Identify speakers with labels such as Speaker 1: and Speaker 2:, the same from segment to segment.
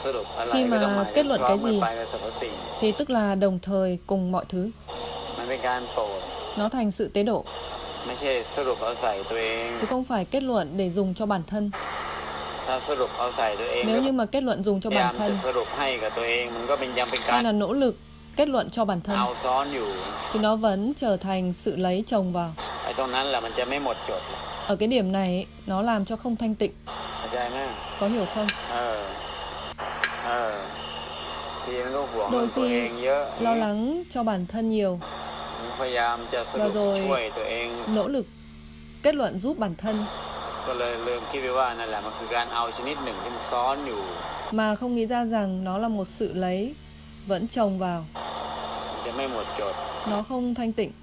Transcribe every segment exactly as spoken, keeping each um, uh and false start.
Speaker 1: Khi mà kết luận cái gì thì tức là đồng thời cùng mọi thứ. Nó thành sự tế độ, chứ không phải kết luận để dùng cho bản thân. Nếu như mà kết luận dùng cho bản thân hay là nỗ lực kết luận cho bản thân thì nó vẫn trở thành sự lấy chồng vào. Ở cái điểm này nó làm cho không thanh tịnh. Có hiểu không? Đôi khi lo lắng cho bản thân nhiều và rồi nỗ lực kết luận giúp bản thân mà không nghĩ ra rằng nó là một sự lấy vẫn chồng vào. Nó không thanh tịnh.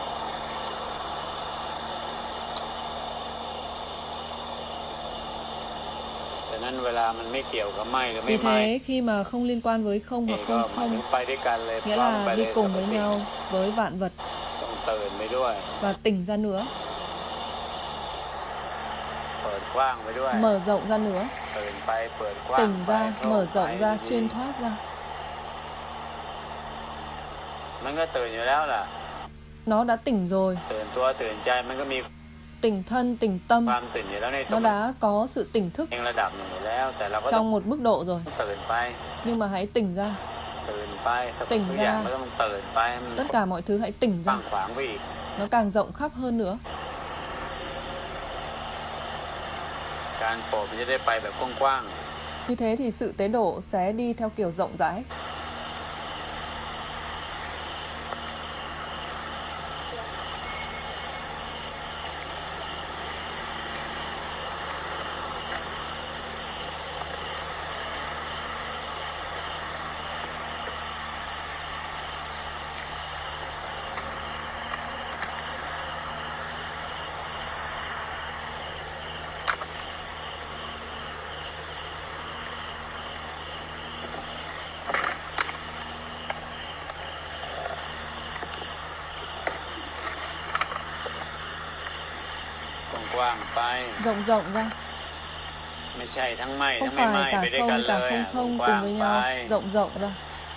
Speaker 1: Vì thế khi mà không liên quan với không hoặc không không, nghĩa là đi cùng với nhau với vạn vật và tỉnh ra nữa, mở rộng ra nữa, tỉnh ra, mở rộng ra, xuyên thoát ra. Nó đã tỉnh rồi. Tỉnh thân, tỉnh tâm, nó đã có sự tỉnh thức trong một mức độ rồi. Nhưng mà hãy tỉnh ra. Tỉnh ra. Tất cả mọi thứ hãy tỉnh ra. Nó càng rộng khắp hơn nữa. Như thế thì sự tế độ sẽ đi theo kiểu rộng rãi. Rộng rộng ra. Không phải cả không, cả không không cùng với nhau. Rộng rộng ra.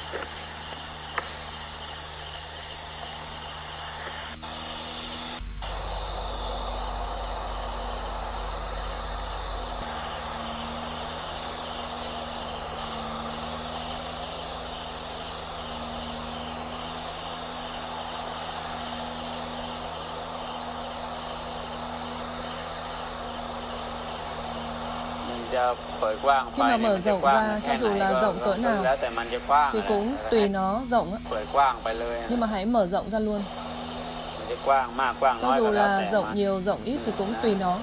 Speaker 1: Khi mà mở rộng ra, cho dù là rộng cỡ nào thì cũng tùy nó rộng á. Nhưng mà hãy mở rộng ra luôn. Cho dù là rộng nhiều, rộng ít thì cũng tùy nó.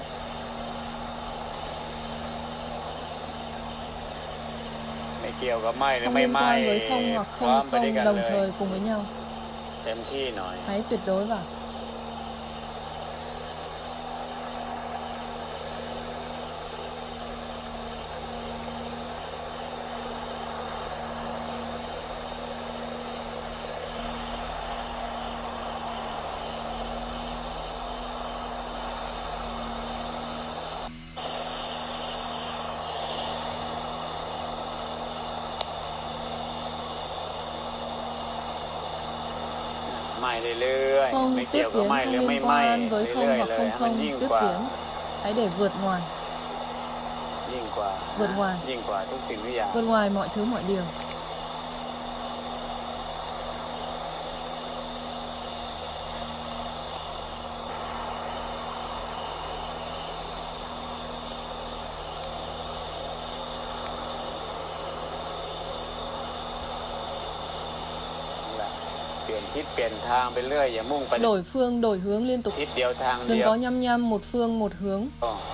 Speaker 1: Không liên quan với không hoặc không không đồng thời cùng với nhau. Hãy tuyệt đối vào. Không tiếp tiến, không liên quan với không hoặc không không tiếp tiến. Hãy để vượt ngoài. Vượt ngoài. Vượt ngoài mọi thứ mọi điều. Đổi phương, đổi hướng liên tục. Đừng có nhăm nhăm một phương, một hướng.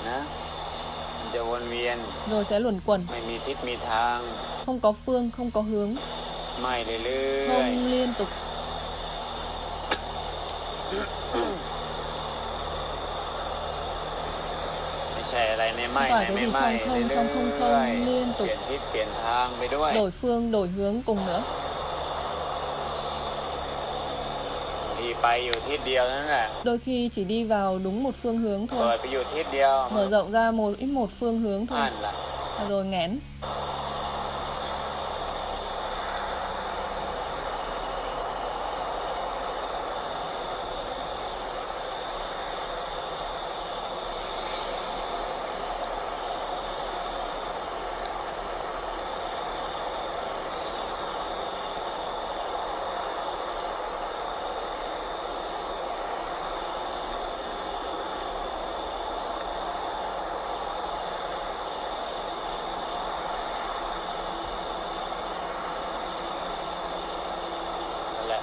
Speaker 1: Rồi sẽ luẩn quẩn. Không có phương, không có hướng. Không liên tục. Không phải cái gì không không, trong không không liên tục. Đổi phương, đổi hướng cùng nữa. Đôi khi chỉ đi vào đúng một phương hướng thôi. Mở rộng ra một ít một phương hướng thôi. Rồi nghẽn.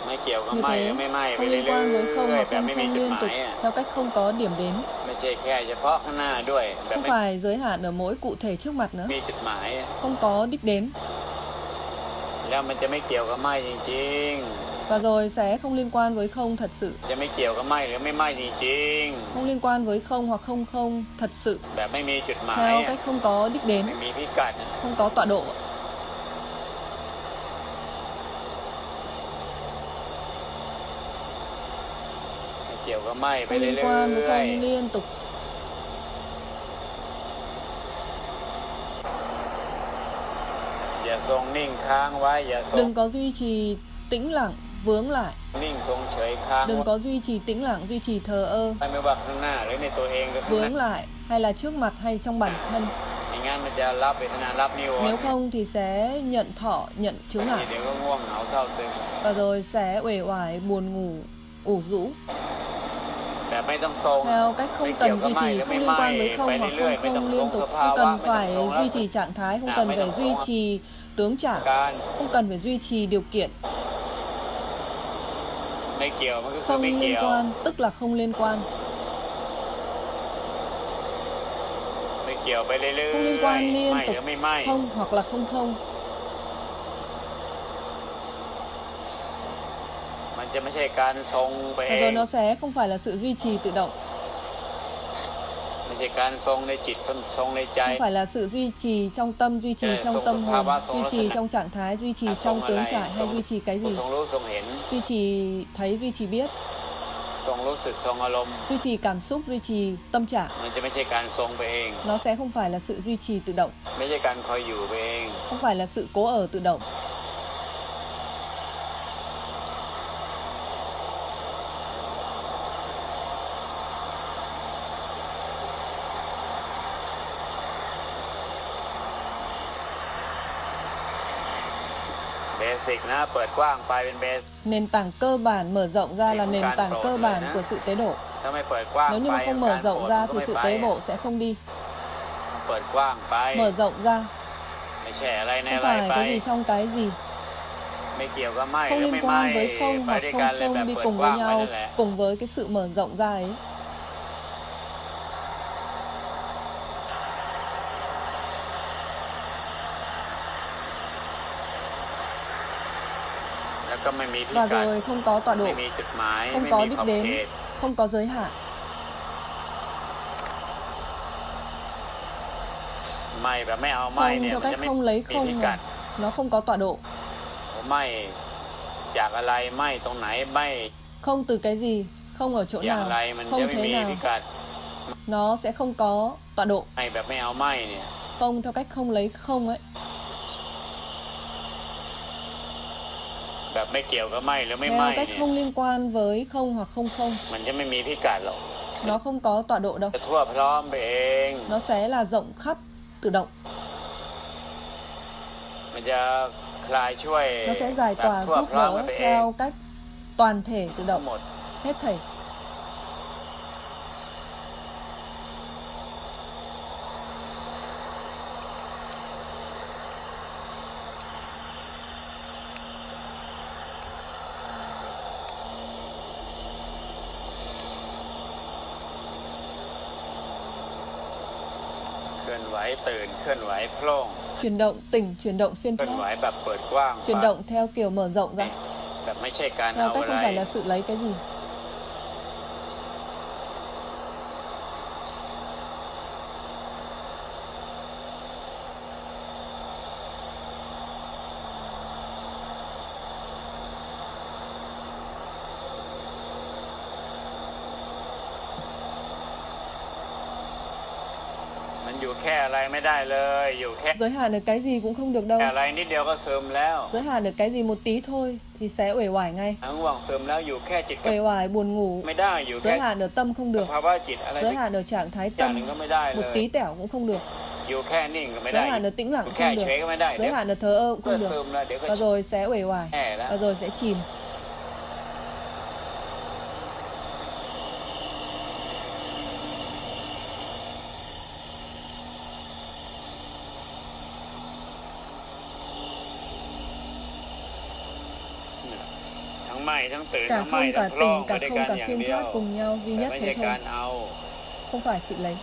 Speaker 1: Như thế, không liên quan với không hoặc không không liên tục theo cách không có điểm đến. Không phải giới hạn ở mỗi cụ thể trước mặt nữa. Không có đích đến. Và rồi sẽ không liên quan với không thật sự. Không liên quan với không hoặc không không thật sự. Theo cách không có đích đến. Không có tọa độ. Không liên quan với không liên tục. Đừng có duy trì tĩnh lặng, vướng lại. Đừng có duy trì tĩnh lặng, duy trì thờ ơ, vướng lại, hay là trước mặt hay trong bản thân. Nếu không thì sẽ nhận thọ, nhận chướng ngại. Và rồi sẽ uể oải, buồn ngủ, ủ rũ. Theo cách không cần duy trì, không liên quan với không hoặc không không liên tục. Không cần phải duy trì trạng thái, không cần phải duy trì tướng trạng, không cần phải duy trì điều kiện. Không liên quan, tức là không liên quan. Không liên quan liên tục, không hoặc là không không. Và rồi nó sẽ không phải là sự duy trì tự động. Không phải là sự duy trì trong tâm, duy trì trong tâm hồn, duy trì trong trạng thái, duy trì trong tướng trải hay duy trì cái gì. Duy trì thấy, duy trì biết. Duy trì cảm xúc, duy trì tâm trạng. Nó sẽ không phải là sự duy trì tự động. Không phải là sự cố ở tự động. Nền tảng cơ bản mở rộng ra là nền tảng cơ bản của sự tế độ. Nếu như mà không mở rộng ra thì sự tế độ sẽ không đi. Mở rộng ra không phải cái gì trong cái gì. Không liên quan với không hoặc không không đi cùng với nhau, cùng với cái sự mở rộng ra ấy. Và rồi không có tọa độ, không có đích đến, không có giới hạn. Không theo cách không lấy không mà. Nó không có tọa độ. Không từ cái gì, không ở chỗ nào, không thế nào. Nó sẽ không có tọa độ. Không theo cách không lấy không ấy. Theo cách không liên quan với không hoặc không không. Nó không có tọa độ đâu. Nó sẽ là rộng khắp, tự động. Nó sẽ giải tỏa giúp đỡ theo cách toàn thể tự động, hết thảy. Chuyển động tỉnh, chuyển động xuyên thoát. Chuyển động theo kiểu mở rộng ra. Theo cách không phải là sự lấy cái gì. Giới hạn được cái gì cũng không được đâu. Giới hạn được cái gì một tí thôi thì sẽ uể oải ngay. Uể oải, buồn ngủ. Giới hạn ở tâm không được. Giới hạn ở trạng thái tâm một tí tẻo cũng không được. Giới hạn ở tĩnh lặng cũng không được. Giới hạn ở thờ ơ cũng không được. Và rồi sẽ uể oải. Và rồi sẽ chìm. Cả không, cả tỉnh, cả không, cả phiên thoát cùng nhau, duy nhất thế thôi. Không phải sự lấy.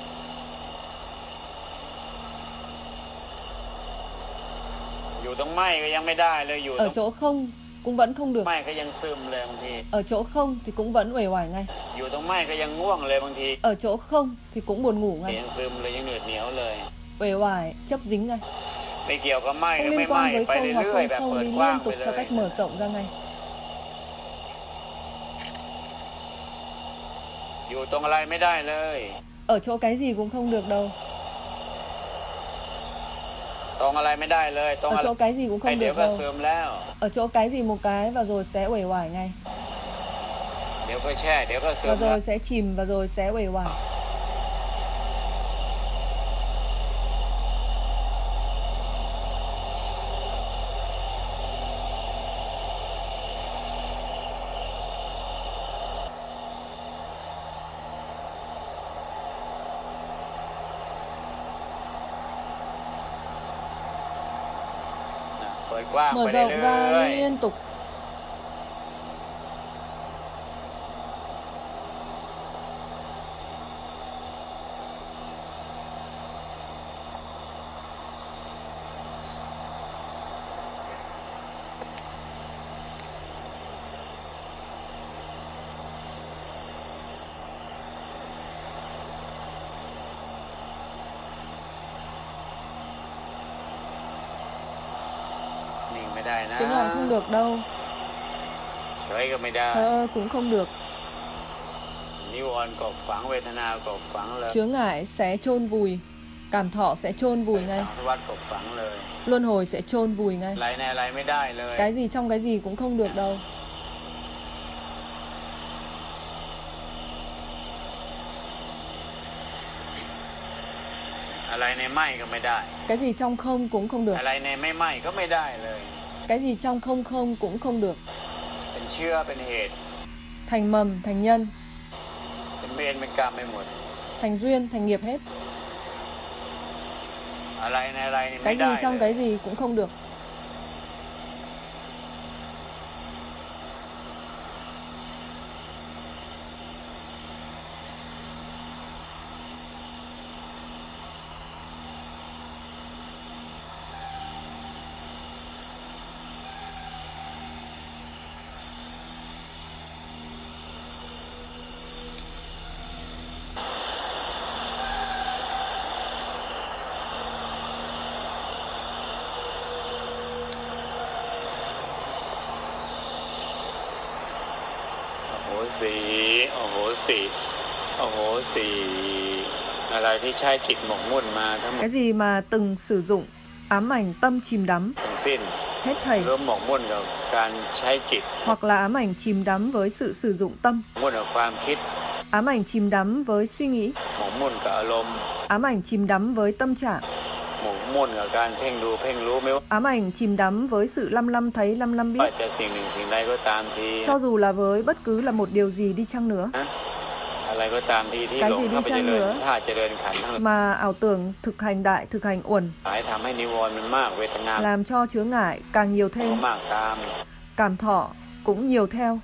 Speaker 1: Ở chỗ không cũng vẫn không được. Ở chỗ không thì cũng vẫn uể oải ngay. Ở chỗ không thì cũng buồn ngủ ngay. Uể oải, chấp dính ngay. Không liên quan với không hoặc không không đi liên tục theo cách mở rộng ra ngay. Ở chỗ cái gì cũng không được đâu. Ở chỗ cái gì cũng không được đâu. Ở chỗ cái gì một cái và rồi sẽ uể oải ngay. Và rồi sẽ chìm và rồi sẽ uể oải. Mở rộng ra liên tục. Tiếng ồn không được đâu. Thơ cũng không được. Chướng ngại sẽ chôn vùi. Cảm thọ sẽ chôn vùi ngay. Luân hồi sẽ chôn vùi ngay. Cái gì trong cái gì cũng không được đâu. Cái gì trong không cũng không được. Cái gì trong không không cũng không được. Thành mầm, thành nhân, thành duyên, thành nghiệp hết. Cái gì trong cái gì cũng không được. Cái gì mà từng sử dụng ám ảnh tâm chìm đắm hết thảy, hoặc là ám ảnh chìm đắm với sự sử dụng tâm, ám ảnh chìm đắm với suy nghĩ, ám ảnh chìm đắm với tâm trạng, ám ảnh chìm đắm với sự lăm lăm thấy lăm lăm biết. Cho dù là với bất cứ là một điều gì đi chăng nữa, cái gì đi chăng nữa mà ảo tưởng thực hành đại, thực hành uẩn làm cho chướng ngại càng nhiều thêm, cảm thọ cũng nhiều theo,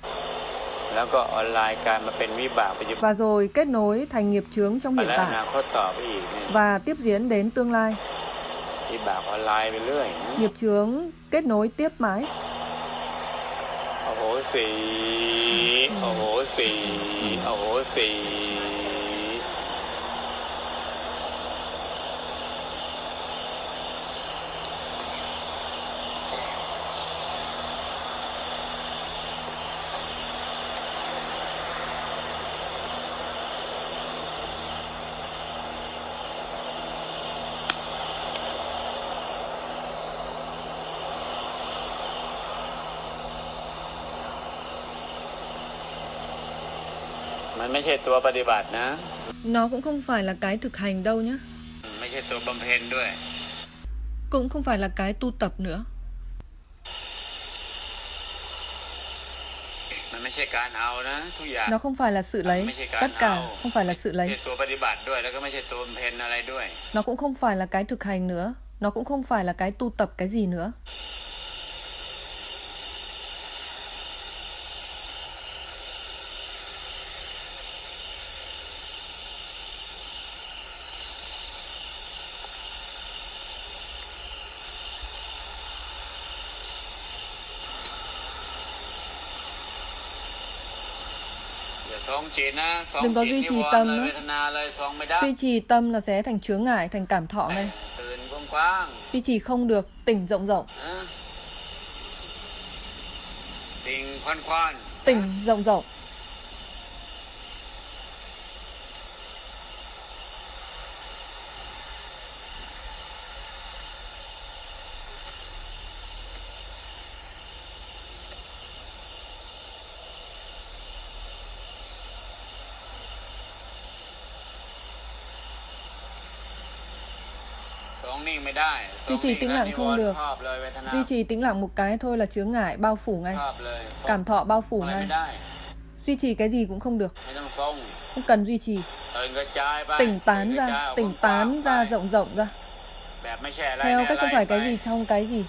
Speaker 1: và rồi kết nối thành nghiệp chướng trong hiện tại và tiếp diễn đến tương lai. Nghiệp chướng kết nối tiếp mãi. Nó cũng không phải là cái thực hành đâu nhé. Cũng không phải là cái tu tập nữa. Nó không phải là sự lấy. Tất cả không phải là sự lấy. Nó cũng không phải là cái thực hành nữa. Nó cũng không phải là cái tu tập cái gì nữa. Đừng có duy trì tâm nữa. Duy trì tâm là sẽ thành chướng ngại, thành cảm thọ ngay. Duy trì không được, tỉnh rộng rộng. Tỉnh rộng rộng. Duy trì tĩnh lặng không được. Duy trì tĩnh lặng một cái thôi là chướng ngại bao phủ ngay. Cảm thọ bao phủ ngay. Duy trì cái gì cũng không được. Không cần duy trì. Tỉnh tán ra, tỉnh tán ra, rộng rộng ra. Theo cách không phải cái gì trong cái gì.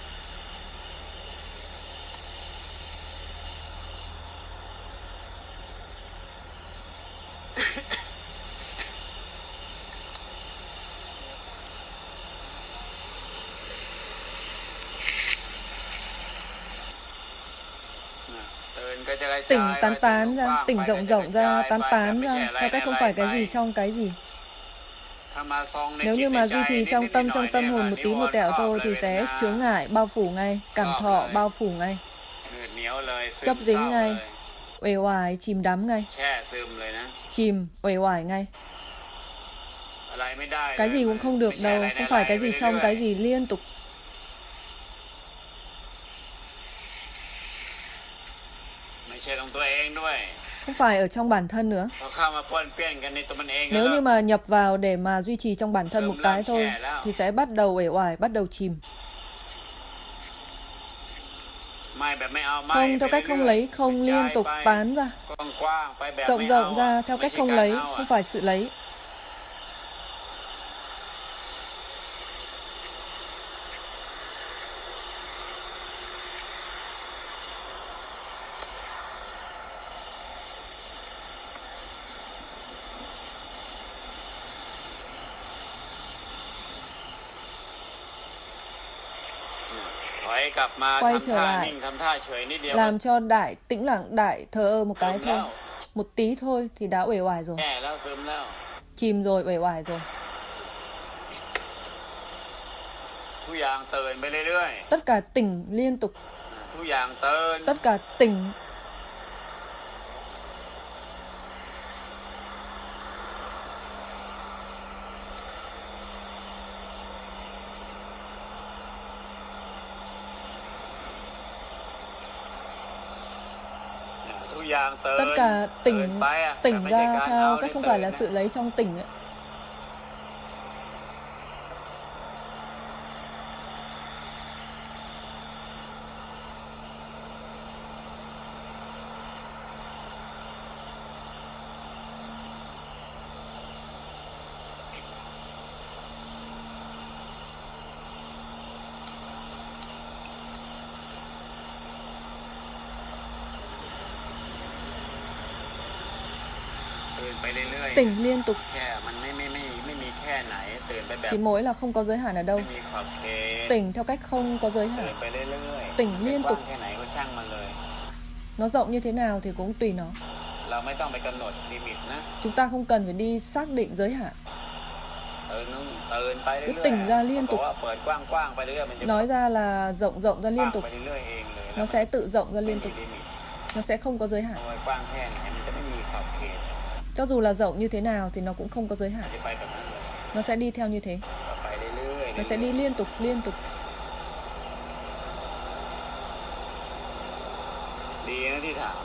Speaker 1: Tỉnh tán tán ra, tỉnh rộng rộng ra, tán tán ra, theo cách không phải cái gì trong cái gì. Nếu như mà duy trì trong tâm, trong tâm hồn một tí một tẹo thôi thì sẽ chướng ngại bao phủ ngay, cảm thọ bao phủ ngay, chấp dính ngay, uể oải, chìm đắm ngay, chìm, uể oải ngay. Cái gì cũng không được đâu, không phải cái gì trong cái gì, liên tục. Không phải ở trong bản thân nữa. Nếu như mà nhập vào để mà duy trì trong bản thân một cái thôi thì sẽ bắt đầu uể oải, bắt đầu chìm. Không, theo cách không lấy, không liên tục tán ra, rộng rộng ra, theo cách không lấy, không phải sự lấy. Quay trở lại, làm cho đại tĩnh lặng, đại thờ ơ một cái thôi, một tí thôi thì đã uể oải rồi, chìm rồi, uể oải rồi. Tất cả tỉnh liên tục, tất cả tỉnh. Tất cả tỉnh, tỉnh ra theo cách không phải là sự lấy trong tỉnh ấy. Tỉnh liên tục. Chỉ mỗi là không có giới hạn ở đâu. Tỉnh theo cách không có giới hạn. Tỉnh liên tục. Nó rộng như thế nào thì cũng tùy nó. Chúng ta không cần phải đi xác định giới hạn. Cứ tỉnh ra liên tục. Nói ra là rộng rộng ra liên tục. Nó sẽ tự rộng ra liên tục. Nó sẽ không có giới hạn. Cho dù là rộng như thế nào thì nó cũng không có giới hạn. Nó sẽ đi theo như thế. Nó sẽ đi liên tục, liên tục.
Speaker 2: Đi nó đi thẳng.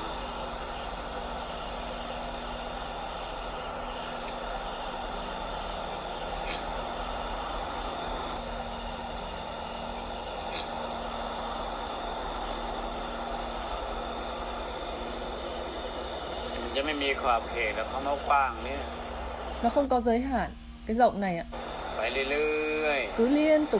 Speaker 2: จะไม่มีขอบเขตแล้วเขาไม่กว้างเนี่ย
Speaker 1: Nó không có giới hạn. Cái rộng này ạ.
Speaker 2: ไปเรื่อยๆ
Speaker 1: Cứ liên tục.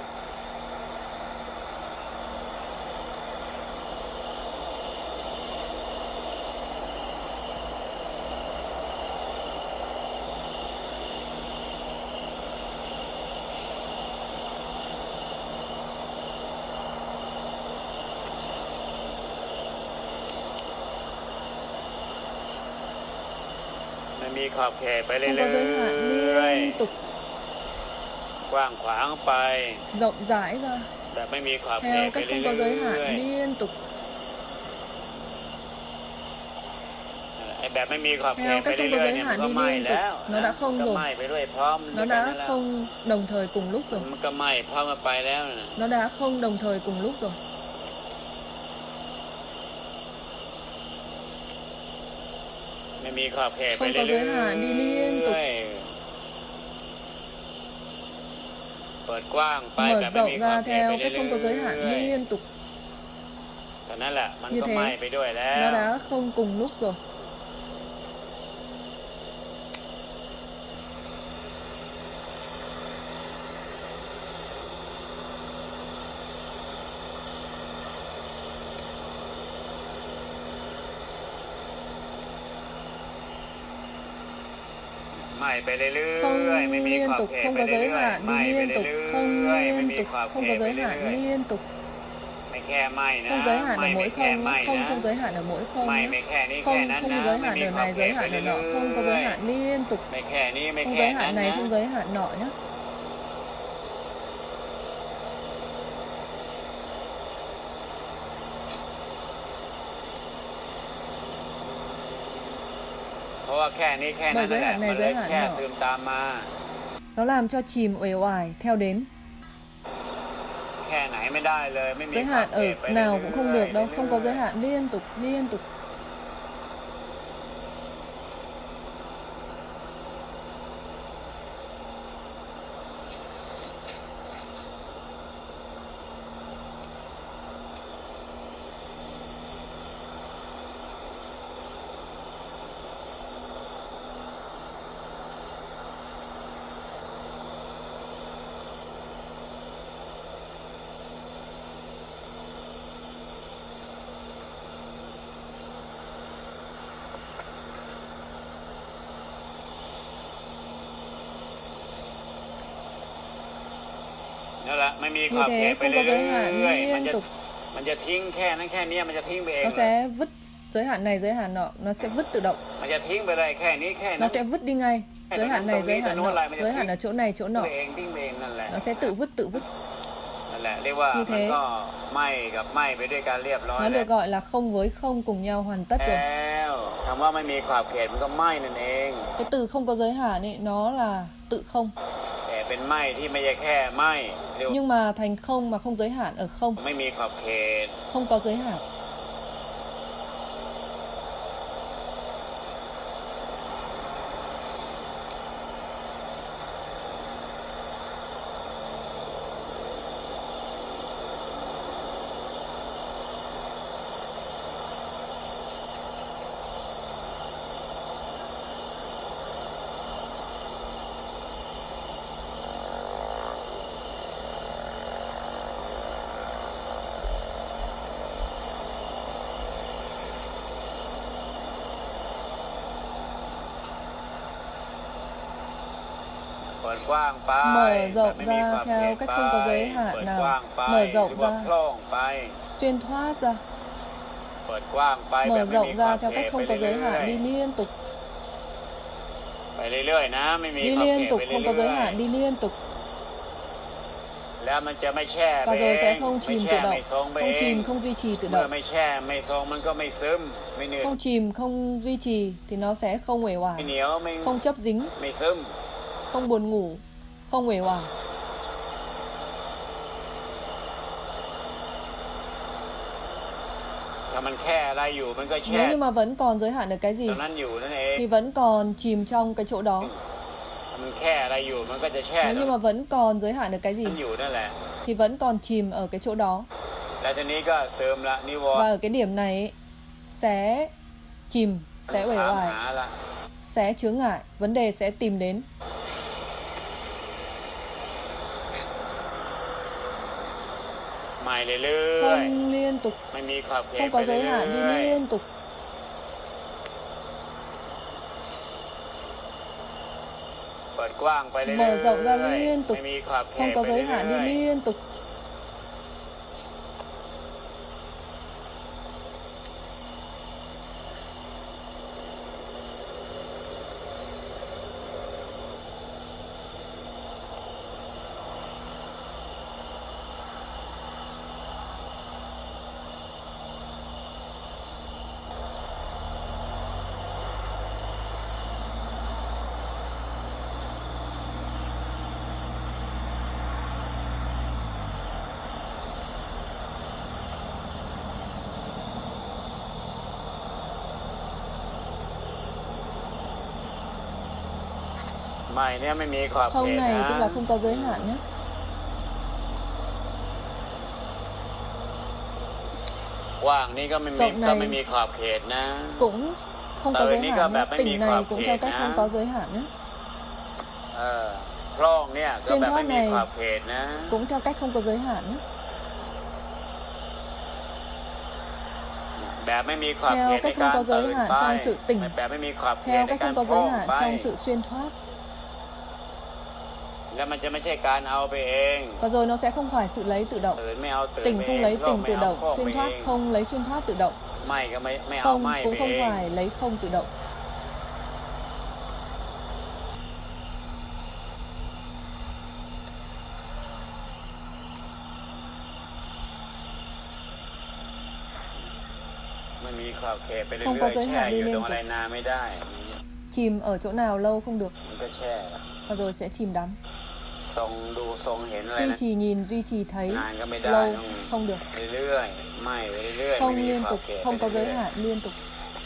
Speaker 2: มีขอบเขตไปเรื่
Speaker 1: không có giới hạn
Speaker 2: อย
Speaker 1: liên tục
Speaker 2: ๆกว้างขวางไป
Speaker 1: rộng rãi ra
Speaker 2: แบบไม่มีขอบเข
Speaker 1: theo
Speaker 2: ตไป
Speaker 1: cách
Speaker 2: เรื่
Speaker 1: không có giới hạn
Speaker 2: อย
Speaker 1: liên tục
Speaker 2: ๆไอ้แบบไม่มีขอบเขต
Speaker 1: theo
Speaker 2: ไป
Speaker 1: cách không có
Speaker 2: เรื่อย
Speaker 1: giới
Speaker 2: ๆเนี่ยมัน
Speaker 1: hạn
Speaker 2: ก็
Speaker 1: đi
Speaker 2: ไหม้
Speaker 1: liên
Speaker 2: แล้ว
Speaker 1: tục nó đã không
Speaker 2: ก็
Speaker 1: rồi
Speaker 2: ไหม้ไปด้วยพร้อม
Speaker 1: nó
Speaker 2: ด้วยกัน
Speaker 1: đã
Speaker 2: นั่นแหละ
Speaker 1: không đồng thời cùng lúc rồi
Speaker 2: มันก็ไหม้พร้อมกันไปแล้วนะ
Speaker 1: nó đã không đồng thời cùng lúc rồi
Speaker 2: ไม่มีขอบเขตไป
Speaker 1: không
Speaker 2: เรื่
Speaker 1: có
Speaker 2: อย
Speaker 1: giới hạn đi liên tục
Speaker 2: ๆเปิดกว้างไป
Speaker 1: mở
Speaker 2: แบบไม่มี
Speaker 1: rộng
Speaker 2: ขอบ
Speaker 1: ra
Speaker 2: เขตไป
Speaker 1: theo
Speaker 2: เรื่
Speaker 1: cách không có giới hạn
Speaker 2: อย
Speaker 1: liên tục
Speaker 2: ๆแต่นั่นแหละมัน
Speaker 1: như
Speaker 2: ก็ไหม้
Speaker 1: thế
Speaker 2: ไปด้วยแล้ว
Speaker 1: nó đã không cùng lúc rồi
Speaker 2: ไหม้ไปเรื่
Speaker 1: không
Speaker 2: อยๆไม่มี
Speaker 1: liên
Speaker 2: ขอบ
Speaker 1: tục
Speaker 2: เขต
Speaker 1: không
Speaker 2: ไป
Speaker 1: có
Speaker 2: เรื่
Speaker 1: giới
Speaker 2: อย
Speaker 1: hạn
Speaker 2: ๆไหม้
Speaker 1: đi
Speaker 2: ไป
Speaker 1: liên
Speaker 2: เรื่
Speaker 1: tục
Speaker 2: อย
Speaker 1: không
Speaker 2: ๆไม่
Speaker 1: liên
Speaker 2: มี
Speaker 1: tục
Speaker 2: ขอบเข
Speaker 1: không
Speaker 2: ต
Speaker 1: có
Speaker 2: ไป
Speaker 1: giới
Speaker 2: เรื่
Speaker 1: hạn
Speaker 2: อย
Speaker 1: liên tục
Speaker 2: ๆไม่แค่ไหม้นะ
Speaker 1: không giới hạn
Speaker 2: ไหม้
Speaker 1: ở
Speaker 2: ไม่
Speaker 1: mỗi
Speaker 2: แค่
Speaker 1: không
Speaker 2: ไหม้
Speaker 1: không
Speaker 2: นะ
Speaker 1: không giới hạn ở mỗi không
Speaker 2: ไหม้
Speaker 1: nhé.
Speaker 2: ไม่แค่นี้แค่
Speaker 1: không
Speaker 2: นั้น
Speaker 1: không
Speaker 2: นะ
Speaker 1: giới
Speaker 2: ไม่
Speaker 1: hạn
Speaker 2: มี
Speaker 1: ở
Speaker 2: ขอบ
Speaker 1: này
Speaker 2: เข
Speaker 1: giới
Speaker 2: ตไป
Speaker 1: hạn ở
Speaker 2: เรื่
Speaker 1: nọ không có
Speaker 2: อ
Speaker 1: giới
Speaker 2: ย
Speaker 1: hạn liên tục
Speaker 2: ๆไม่แค่นี้ไม่
Speaker 1: không
Speaker 2: แค่
Speaker 1: giới
Speaker 2: นั้
Speaker 1: hạn
Speaker 2: น
Speaker 1: này
Speaker 2: นะ
Speaker 1: không giới hạn nọ nhé.
Speaker 2: เพราะว่าแค่นี้แค่นั้นนั่นแหละมันเลยแค่ซึมตามมา
Speaker 1: nó làm cho chìm uể oải theo đến
Speaker 2: แค่ไหนไม่ได้เลยไม่มี
Speaker 1: giới
Speaker 2: ขอบ
Speaker 1: hạn
Speaker 2: เข
Speaker 1: ở
Speaker 2: ตไปเรื่อย
Speaker 1: nào
Speaker 2: ๆ
Speaker 1: cũng không được đâu không có giới hạn liên tục liên tục
Speaker 2: นั่นแหละไม่มีข
Speaker 1: như
Speaker 2: อบเข
Speaker 1: thế
Speaker 2: ตไป
Speaker 1: không
Speaker 2: เรื่
Speaker 1: có giới hạn
Speaker 2: อยๆมัน
Speaker 1: liên
Speaker 2: จะ
Speaker 1: tục
Speaker 2: มันจะทิ้งแค่นั้นแค่นี้มันจะทิ้งไปเอง
Speaker 1: nó
Speaker 2: เลย
Speaker 1: sẽ vứt giới hạn này giới hạn nọ nó sẽ vứt tự động
Speaker 2: มันจะทิ้งไปเลยแค่นี้แค่
Speaker 1: nó
Speaker 2: นั้น
Speaker 1: sẽ vứt đi ngay giới hạn này giới hạn nọ giới hạn ở chỗ này chỗ
Speaker 2: ทิ้ง
Speaker 1: nọ
Speaker 2: ไปเองทิ้งไปเองนั่นแหละ
Speaker 1: nó sẽ tự vứt tự vứt
Speaker 2: นั่นแหละเรียกว่า
Speaker 1: như
Speaker 2: มัน
Speaker 1: thế
Speaker 2: ก็ไหม้กับไหม้ไปด้วยกันเรียบร้อย
Speaker 1: nó
Speaker 2: แล้ว
Speaker 1: được gọi là không với không cùng nhau hoàn tất rồi.
Speaker 2: แล้วคำว่าไม่มีขอบเขตมันก็ไหม้นั่นเอง
Speaker 1: Cái từ không có giới hạn ấy nó là tự không
Speaker 2: แต่เป็นไหม้ที่ไม่ใช่แค่ไหม้เรียกว่า
Speaker 1: nhưng mà thành không mà không giới hạn ở không
Speaker 2: ไม่มีขอบเขต
Speaker 1: không có giới hạn.
Speaker 2: เปิดกว้างไป
Speaker 1: mở
Speaker 2: แบบ
Speaker 1: rộng
Speaker 2: ไม่มีข
Speaker 1: ra
Speaker 2: อบเข
Speaker 1: theo
Speaker 2: ต
Speaker 1: cách
Speaker 2: ไป
Speaker 1: không có giới
Speaker 2: เปิ
Speaker 1: hạn
Speaker 2: ด
Speaker 1: nào
Speaker 2: กว้างไป
Speaker 1: mở
Speaker 2: หรือ
Speaker 1: rộng
Speaker 2: ว่า
Speaker 1: ra
Speaker 2: โล่งไป
Speaker 1: xuyên thoát ra
Speaker 2: เปิดกว้างไปแบ
Speaker 1: mở
Speaker 2: บไม่มี
Speaker 1: rộng
Speaker 2: ขอ
Speaker 1: ra
Speaker 2: บ
Speaker 1: theo
Speaker 2: เข
Speaker 1: cách
Speaker 2: ตไป
Speaker 1: không có
Speaker 2: เรื่
Speaker 1: giới
Speaker 2: อย
Speaker 1: hạn đi liên tục
Speaker 2: ๆไปเรื่อยๆนะไม่มี
Speaker 1: đi
Speaker 2: ขอบเข
Speaker 1: liên
Speaker 2: ต
Speaker 1: tục
Speaker 2: ไป
Speaker 1: không có
Speaker 2: เรื่
Speaker 1: giới
Speaker 2: อย
Speaker 1: hạn đi liên tục
Speaker 2: ๆแล้วมันจะไม่แช่
Speaker 1: và
Speaker 2: ไปเอ
Speaker 1: rồi sẽ
Speaker 2: ง
Speaker 1: không
Speaker 2: ไม่
Speaker 1: chìm
Speaker 2: แช่
Speaker 1: tự động
Speaker 2: ไม่ทรงไป
Speaker 1: không
Speaker 2: เอง
Speaker 1: chìm không duy trì tự
Speaker 2: เมื่อ
Speaker 1: động
Speaker 2: ไม่แช่ไม่ทรงมันก็ไม่ซึมไม่เหนื่อย
Speaker 1: không chìm không duy trì thì nó sẽ không uể
Speaker 2: ไม่
Speaker 1: oải
Speaker 2: เหนียวไม่
Speaker 1: không chấp dính
Speaker 2: ไม่ซึม
Speaker 1: không buồn ngủ không uể oải.
Speaker 2: ถ้ามันแค่อะไรอยู่มันก็แช่
Speaker 1: Nếu như mà vẫn còn giới hạn được cái gì
Speaker 2: ตรงนั้นอยู่นั่นเอง
Speaker 1: thì vẫn còn chìm trong cái chỗ đó.
Speaker 2: ถ้ามันแค่อะไรอยู่มันก็จะแช่
Speaker 1: Nếu
Speaker 2: ตร
Speaker 1: như
Speaker 2: ง
Speaker 1: mà vẫn còn giới hạn được cái gì
Speaker 2: นั้นอยู่นั่นแหละ
Speaker 1: thì vẫn còn chìm ở cái chỗ đó.
Speaker 2: แล้วทีนี้ก็เสริมละนิวร
Speaker 1: Và
Speaker 2: ณ์
Speaker 1: ở cái điểm này ấy, sẽ chìm, sẽ uể
Speaker 2: ถาม
Speaker 1: oải,
Speaker 2: หาละ
Speaker 1: sẽ chướng ngại, vấn đề sẽ tìm đến.
Speaker 2: ใหม่เรื่อย
Speaker 1: Không liên tục,
Speaker 2: ๆไม่มีขอบเขต
Speaker 1: không
Speaker 2: ไป
Speaker 1: có
Speaker 2: เรื่
Speaker 1: giới hạn đi
Speaker 2: อย
Speaker 1: liên tục.
Speaker 2: ๆเปิดกว้างไปเรื่อยๆ
Speaker 1: Mở rộng ra liên tục,
Speaker 2: ไม่มีขอบเขต
Speaker 1: không có
Speaker 2: ไป
Speaker 1: giới
Speaker 2: เรื่
Speaker 1: hạn
Speaker 2: อย
Speaker 1: đi liên tục.
Speaker 2: ๆ
Speaker 1: Không này tức là không có giới hạn nhé.
Speaker 2: Quang nàyก็ไม่มีก็ไม่มีขอบเขตนะ
Speaker 1: cũng không có giới hạn nhé. Tỉnh này cũng theo cách không có giới hạn nhé.
Speaker 2: เออโล่งเนี่ยก็แบบไม่มีขอบเขตนะ
Speaker 1: cũng theo cách không có giới hạn nhé.
Speaker 2: แบบไม่มีขอบเขตในการตื่นไปแบบไม่มีขอบเขตในการโค้งไป
Speaker 1: trong sự xuyên thoát.
Speaker 2: แล้วมันจะไม่ใช่การเอาไปเอง
Speaker 1: Và rồi nó sẽ không phải sự lấy tự động. Tỉnh không lấy tỉnh tự động, xuyên thoát không lấy xuyên thoát tự động. Không cũng không phải lấy không tự động. Không có giới hạn đi liên tục. Chìm ở chỗ nào lâu không được. Và rồi sẽ chìm đắm. Duy trì nhìn, duy trì thấy lâu không được. Không liên tục, không có giới hạn liên tục.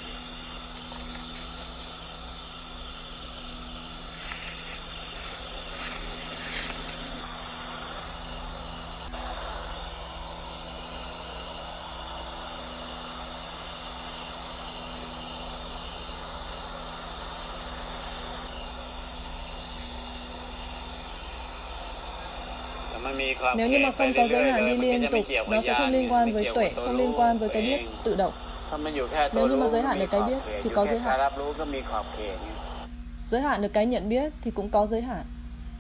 Speaker 1: Nếu như mà không có giới hạn đi liên tục, nó sẽ không liên quan với tuệ, không liên quan với cái biết tự động. Nếu như mà giới hạn được cái biết thì có giới hạn. Giới hạn được cái nhận biết thì cũng có giới hạn.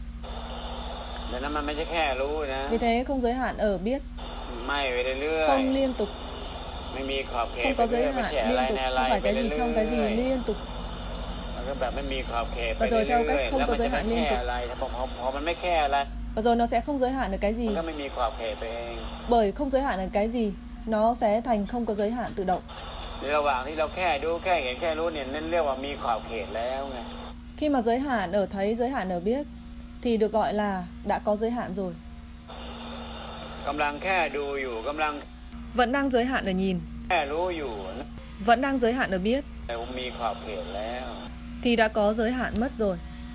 Speaker 1: Vì thế không giới hạn ở biết. Không liên tục. Không có giới hạn liên tục, không phải cái gì trong cái gì liên tục. Và rồi theo cách không có giới hạn liên tục. Và rồi nó sẽ không giới hạn được cái gì. Bởi không giới hạn được cái gì, nó sẽ thành không có giới hạn tự động. Khi mà giới hạn ở thấy, giới hạn ở biết thì được gọi là đã có giới hạn rồi. Vẫn đang giới hạn ở nhìn, vẫn đang giới hạn ở biết thì đã có giới hạn mất rồi.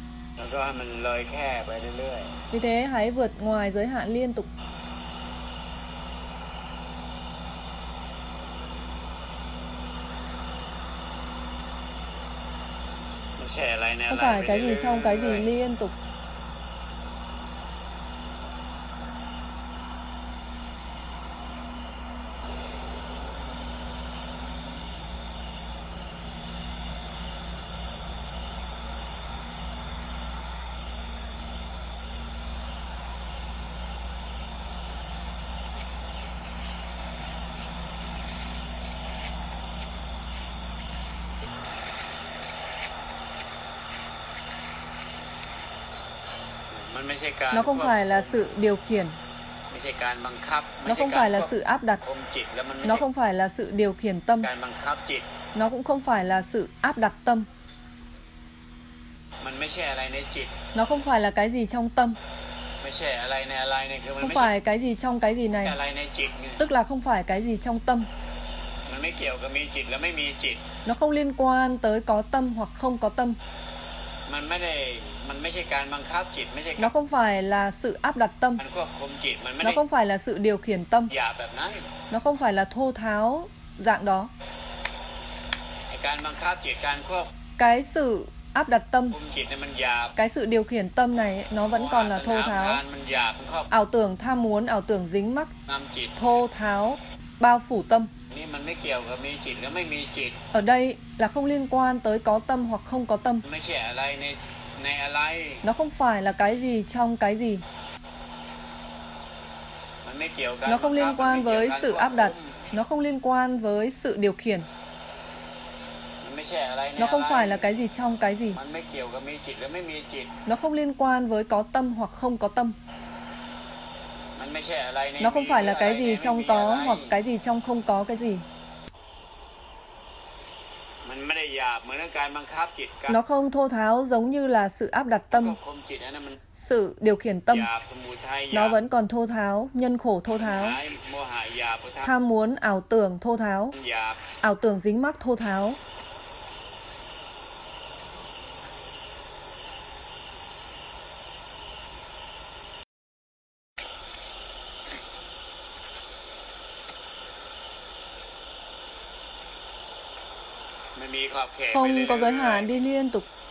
Speaker 1: Vì thế hãy vượt ngoài giới hạn liên tục. Không phải cái gì trong cái gì liên tục. Nó không phải là sự điều khiển. Nó không phải là sự áp đặt. Nó không phải là sự điều khiển tâm. Nó cũng không phải là sự áp đặt tâm. Nó không phải là cái gì trong tâm. Không phải cái gì trong cái gì này. Tức là không phải cái gì trong tâm. Nó không liên quan tới có tâm hoặc không có tâm. Nó không phải là sự áp đặt tâm. Nó không phải là sự điều khiển tâm. Nó không phải là thô tháo dạng đó. Cái sự áp đặt tâm, cái sự điều khiển tâm này nó vẫn còn là thô tháo. Ảo tưởng tham muốn, ảo tưởng dính mắc, thô tháo, bao phủ tâm. Ở đây là không liên quan tới có tâm hoặc không có tâm. Nó không phải là cái gì trong cái gì. Nó không liên quan với sự áp đặt. Nó không liên quan với sự điều khiển. Nó không phải là cái gì trong cái gì. Nó không liên quan với có tâm hoặc không có tâm. Nó không phải là cái gì trong có hoặc cái gì trong không có cái gì. Nó không thô tháo giống như là sự áp đặt tâm, sự điều khiển tâm. Nó vẫn còn thô tháo, nhân khổ thô tháo, tham muốn, ảo tưởng thô tháo, ảo tưởng dính mắc thô tháo. Không có giới hạn đi liên tục